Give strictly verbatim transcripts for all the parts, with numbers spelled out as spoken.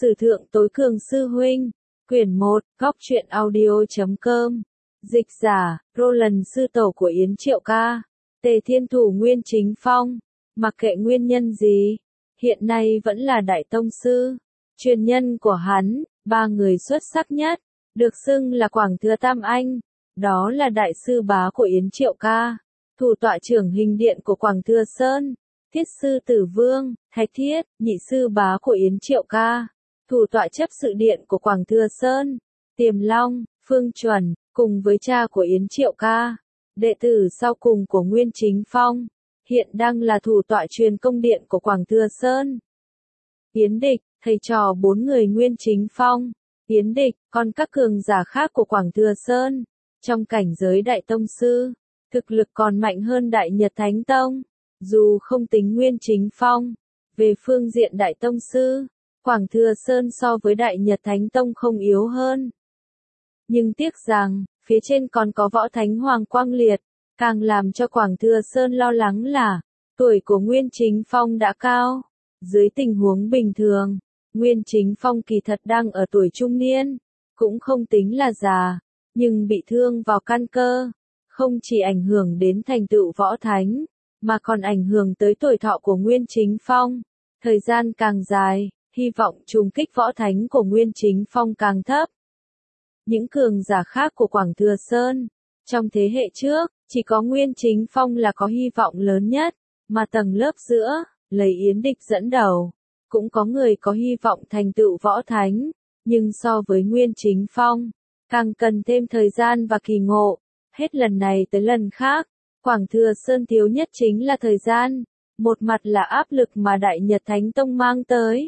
Sử thượng tối cường sư huynh, quyển một, góc truyện audio chấm com, dịch giả, Roland sư tổ của Yến Triệu Ca, Tề Thiên Thủ Nguyên Chính Phong, mặc kệ nguyên nhân gì, hiện nay vẫn là đại tông sư, truyền nhân của hắn, ba người xuất sắc nhất, được xưng là Quảng Thừa Tam Anh, đó là đại sư bá của Yến Triệu Ca, thủ tọa trưởng hình điện của Quảng Thừa Sơn, Thiết sư Tử Vương, Thạch Thiết, nhị sư bá của Yến Triệu Ca, thủ tọa chấp sự điện của Quảng Thừa Sơn, Tiềm Long, Phương Chuẩn, cùng với cha của Yến Triệu Ca, đệ tử sau cùng của Nguyên Chính Phong, hiện đang là thủ tọa truyền công điện của Quảng Thừa Sơn. Yến Địch, thầy trò bốn người Nguyên Chính Phong, Yến Địch, còn các cường giả khác của Quảng Thừa Sơn, trong cảnh giới đại tông sư, thực lực còn mạnh hơn Đại Nhật Thánh Tông, dù không tính Nguyên Chính Phong. Về phương diện đại tông sư, Quảng Thừa Sơn so với Đại Nhật Thánh Tông không yếu hơn. Nhưng tiếc rằng, phía trên còn có Võ Thánh Hoàng Quang Liệt, càng làm cho Quảng Thừa Sơn lo lắng là, tuổi của Nguyên Chính Phong đã cao. Dưới tình huống bình thường, Nguyên Chính Phong kỳ thật đang ở tuổi trung niên, cũng không tính là già, nhưng bị thương vào căn cơ, không chỉ ảnh hưởng đến thành tựu võ thánh, mà còn ảnh hưởng tới tuổi thọ của Nguyên Chính Phong. Thời gian càng dài, hy vọng trùng kích võ thánh của Nguyên Chính Phong càng thấp. Những cường giả khác của Quảng Thừa Sơn, trong thế hệ trước, chỉ có Nguyên Chính Phong là có hy vọng lớn nhất, mà tầng lớp giữa, lấy Yến Địch dẫn đầu, cũng có người có hy vọng thành tựu võ thánh, nhưng so với Nguyên Chính Phong, càng cần thêm thời gian và kỳ ngộ, hết lần này tới lần khác, Quảng Thừa Sơn thiếu nhất chính là thời gian, một mặt là áp lực mà Đại Nhật Thánh Tông mang tới,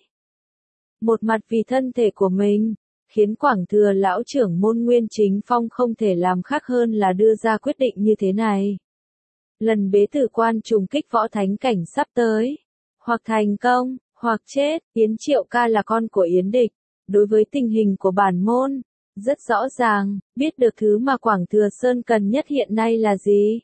một mặt vì thân thể của mình, khiến Quảng Thừa lão trưởng môn Nguyên Chính Phong không thể làm khác hơn là đưa ra quyết định như thế này. Lần bế tử quan trùng kích võ thánh cảnh sắp tới, hoặc thành công, hoặc chết. Yến Triệu Ca là con của Yến Địch, đối với tình hình của bản môn, rất rõ ràng, biết được thứ mà Quảng Thừa Sơn cần nhất hiện nay là gì.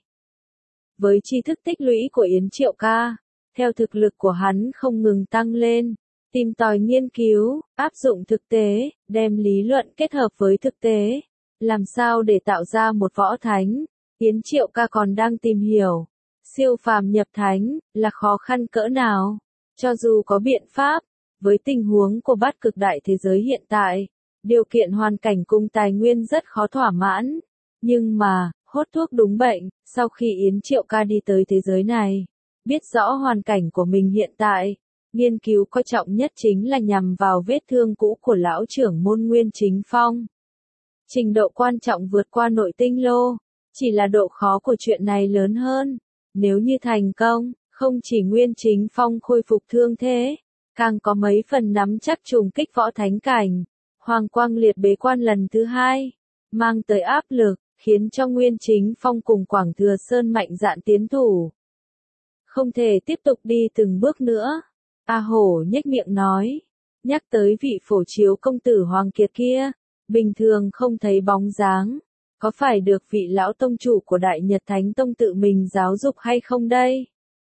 Với tri thức tích lũy của Yến Triệu Ca, theo thực lực của hắn không ngừng tăng lên, tìm tòi nghiên cứu, áp dụng thực tế, đem lý luận kết hợp với thực tế, làm sao để tạo ra một võ thánh. Yến Triệu Ca còn đang tìm hiểu, siêu phàm nhập thánh, là khó khăn cỡ nào. Cho dù có biện pháp, với tình huống của bát cực đại thế giới hiện tại, điều kiện hoàn cảnh cùng tài nguyên rất khó thỏa mãn. Nhưng mà, hốt thuốc đúng bệnh, sau khi Yến Triệu Ca đi tới thế giới này, biết rõ hoàn cảnh của mình hiện tại, nghiên cứu coi trọng nhất chính là nhằm vào vết thương cũ của lão trưởng môn Nguyên Chính Phong. Trình độ quan trọng vượt qua nội tinh lô, chỉ là độ khó của chuyện này lớn hơn. Nếu như thành công, không chỉ Nguyên Chính Phong khôi phục thương thế, càng có mấy phần nắm chắc trùng kích võ thánh cảnh. Hoàng Quang Liệt bế quan lần thứ hai, mang tới áp lực, khiến cho Nguyên Chính Phong cùng Quảng Thừa Sơn mạnh dạn tiến thủ. Không thể tiếp tục đi từng bước nữa. A Hổ nhếch miệng nói, nhắc tới vị phổ chiếu công tử Hoàng Kiệt kia, bình thường không thấy bóng dáng, có phải được vị lão tông chủ của Đại Nhật Thánh Tông tự mình giáo dục hay không đây?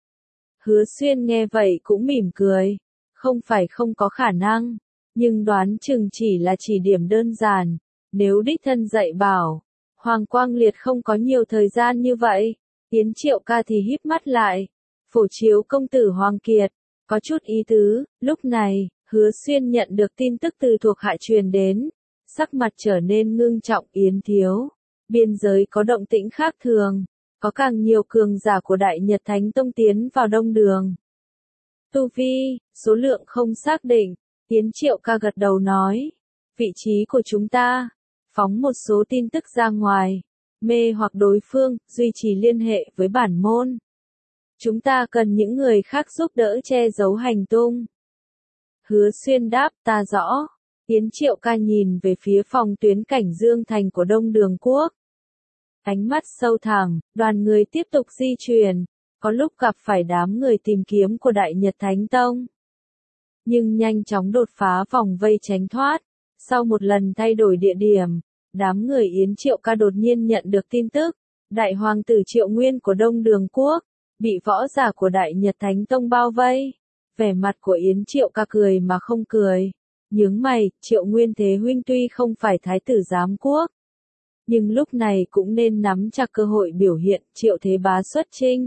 Hứa Xuyên nghe vậy cũng mỉm cười, không phải không có khả năng, nhưng đoán chừng chỉ là chỉ điểm đơn giản, nếu đích thân dạy bảo, Hoàng Quang Liệt không có nhiều thời gian như vậy. Yến Triệu Ca thì híp mắt lại, phổ chiếu công tử Hoàng Kiệt, có chút ý tứ. Lúc này, Hứa Xuyên nhận được tin tức từ thuộc hạ truyền đến, sắc mặt trở nên ngưng trọng. Yến thiếu, biên giới có động tĩnh khác thường, có càng nhiều cường giả của Đại Nhật Thánh Tông tiến vào đông đường. Tu vi, số lượng không xác định. Yến Triệu Ca gật đầu nói, vị trí của chúng ta, phóng một số tin tức ra ngoài, mê hoặc đối phương, duy trì liên hệ với bản môn. Chúng ta cần những người khác giúp đỡ che giấu hành tung. Hứa Xuyên đáp, ta rõ. Yến Triệu Ca nhìn về phía phòng tuyến cảnh Dương Thành của Đông Đường Quốc. Ánh mắt sâu thẳm, đoàn người tiếp tục di chuyển, có lúc gặp phải đám người tìm kiếm của Đại Nhật Thánh Tông. Nhưng nhanh chóng đột phá vòng vây tránh thoát. Sau một lần thay đổi địa điểm, đám người Yến Triệu Ca đột nhiên nhận được tin tức, Đại Hoàng tử Triệu Nguyên của Đông Đường Quốc, bị võ giả của Đại Nhật Thánh Tông bao vây. Vẻ mặt của Yến Triệu Ca cười mà không cười. Nhướng mày, Triệu Nguyên Thế huynh tuy không phải thái tử giám quốc, nhưng lúc này cũng nên nắm chặt cơ hội biểu hiện. Triệu Thế Bá xuất chinh.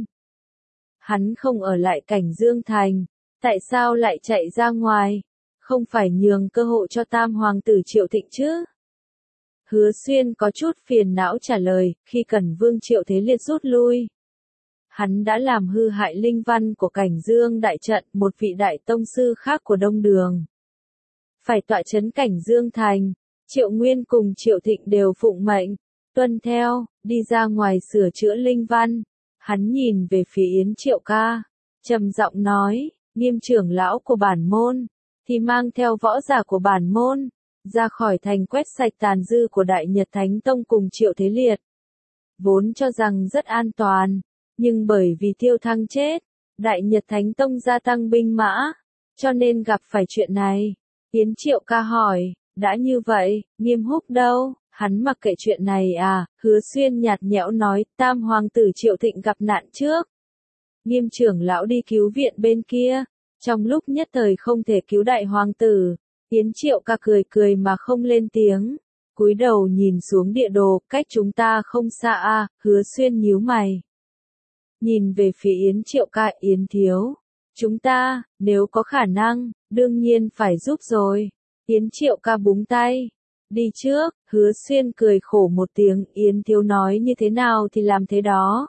Hắn không ở lại Cảnh Dương Thành, tại sao lại chạy ra ngoài? Không phải nhường cơ hội cho tam hoàng tử Triệu Thịnh chứ? Hứa Xuyên có chút phiền não trả lời, khi Cẩn Vương Triệu Thế Liệt rút lui, hắn đã làm hư hại linh văn của Cảnh Dương đại trận, một vị đại tông sư khác của Đông Đường phải tọa trấn Cảnh Dương Thành. Triệu Nguyên cùng Triệu Thịnh đều phụng mệnh, tuân theo, đi ra ngoài sửa chữa linh văn. Hắn nhìn về phía Yến Triệu Ca, trầm giọng nói, Nghiêm trưởng lão của bản môn, thì mang theo võ giả của bản môn, ra khỏi thành quét sạch tàn dư của Đại Nhật Thánh Tông cùng Triệu Thế Liệt. Vốn cho rằng rất an toàn, nhưng bởi vì Tiêu Thăng chết, Đại Nhật Thánh Tông gia tăng binh mã, cho nên gặp phải chuyện này. Yến Triệu Ca hỏi, đã như vậy, Nghiêm Húc đâu? Hắn mặc kệ chuyện này à? Hứa Xuyên nhạt nhẽo nói, tam hoàng tử Triệu Thịnh gặp nạn trước, Nghiêm trưởng lão đi cứu viện bên kia, trong lúc nhất thời không thể cứu đại hoàng tử. Yến Triệu Ca cười cười mà không lên tiếng, cúi đầu nhìn xuống địa đồ, cách chúng ta không xa a. Hứa Xuyên nhíu mày, nhìn về phía Yến Triệu Ca. Yến thiếu, chúng ta, nếu có khả năng, đương nhiên phải giúp rồi. Yến Triệu Ca búng tay, đi trước. Hứa Xuyên cười khổ một tiếng, Yến thiếu nói như thế nào thì làm thế đó.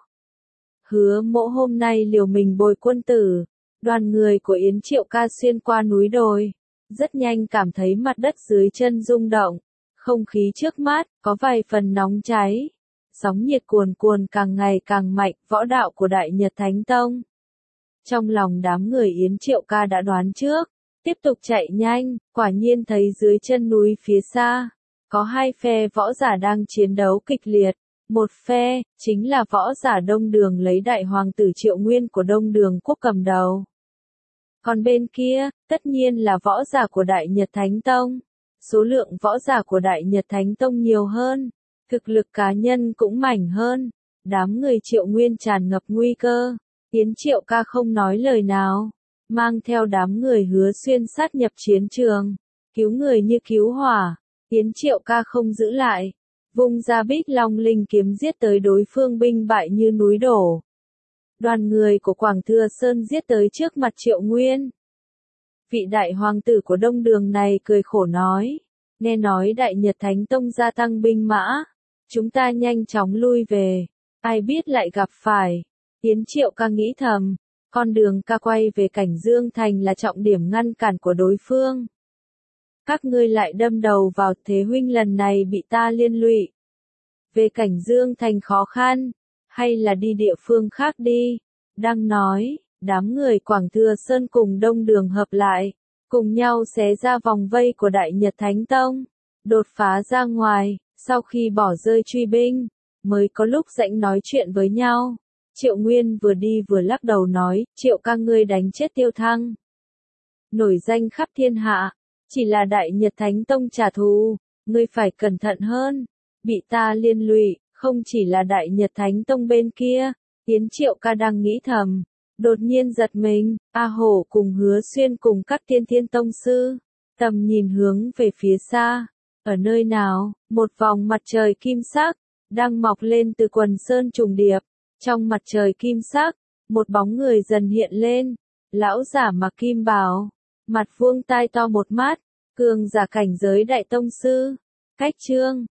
Hứa Mỗ hôm nay liều mình bồi quân tử. Đoàn người của Yến Triệu Ca xuyên qua núi đồi, rất nhanh cảm thấy mặt đất dưới chân rung động, không khí trước mắt có vài phần nóng cháy, sóng nhiệt cuồn cuồn càng ngày càng mạnh. Võ đạo của Đại Nhật Thánh Tông. Trong lòng đám người Yến Triệu Ca đã đoán trước, tiếp tục chạy nhanh, quả nhiên thấy dưới chân núi phía xa, có hai phe võ giả đang chiến đấu kịch liệt. Một phe, chính là võ giả Đông Đường lấy đại hoàng tử Triệu Nguyên của Đông Đường quốc cầm đầu. Còn bên kia, tất nhiên là võ giả của Đại Nhật Thánh Tông. Số lượng võ giả của Đại Nhật Thánh Tông nhiều hơn, thực lực cá nhân cũng mảnh hơn. Đám người Triệu Nguyên tràn ngập nguy cơ. Yến Triệu Ca không nói lời nào, mang theo đám người Hứa Xuyên sát nhập chiến trường, cứu người như cứu hỏa. Yến Triệu Ca không giữ lại, vung ra Bích Long linh kiếm giết tới đối phương binh bại như núi đổ. Đoàn người của Quảng Thừa Sơn giết tới trước mặt Triệu Nguyên. Vị đại hoàng tử của Đông Đường này cười khổ nói, nghe nói Đại Nhật Thánh Tông gia tăng binh mã, chúng ta nhanh chóng lui về, ai biết lại gặp phải. Yến Triệu Ca nghĩ thầm, con đường ca quay về Cảnh Dương Thành là trọng điểm ngăn cản của đối phương. Các ngươi lại đâm đầu vào, Thế huynh lần này bị ta liên lụy. Về Cảnh Dương Thành khó khăn, hay là đi địa phương khác đi. Đang nói, đám người Quảng Thừa Sơn cùng Đông Đường hợp lại, cùng nhau xé ra vòng vây của Đại Nhật Thánh Tông, đột phá ra ngoài. Sau khi bỏ rơi truy binh, mới có lúc rảnh nói chuyện với nhau. Triệu Nguyên vừa đi vừa lắc đầu nói, Triệu Ca ngươi đánh chết Tiêu Thăng, nổi danh khắp thiên hạ, chỉ là Đại Nhật Thánh Tông trả thù, ngươi phải cẩn thận hơn, bị ta liên lụy, không chỉ là Đại Nhật Thánh Tông bên kia. Yến Triệu Ca đang nghĩ thầm, đột nhiên giật mình, A Hổ cùng Hứa Xuyên cùng các tiên thiên tông sư, tầm nhìn hướng về phía xa, ở nơi nào, một vòng mặt trời kim sắc, đang mọc lên từ quần sơn trùng điệp. Trong mặt trời kim sắc, một bóng người dần hiện lên, lão giả mặc kim bào, mặt vuông tai to một mắt, cường giả cảnh giới đại tông sư, cách trương.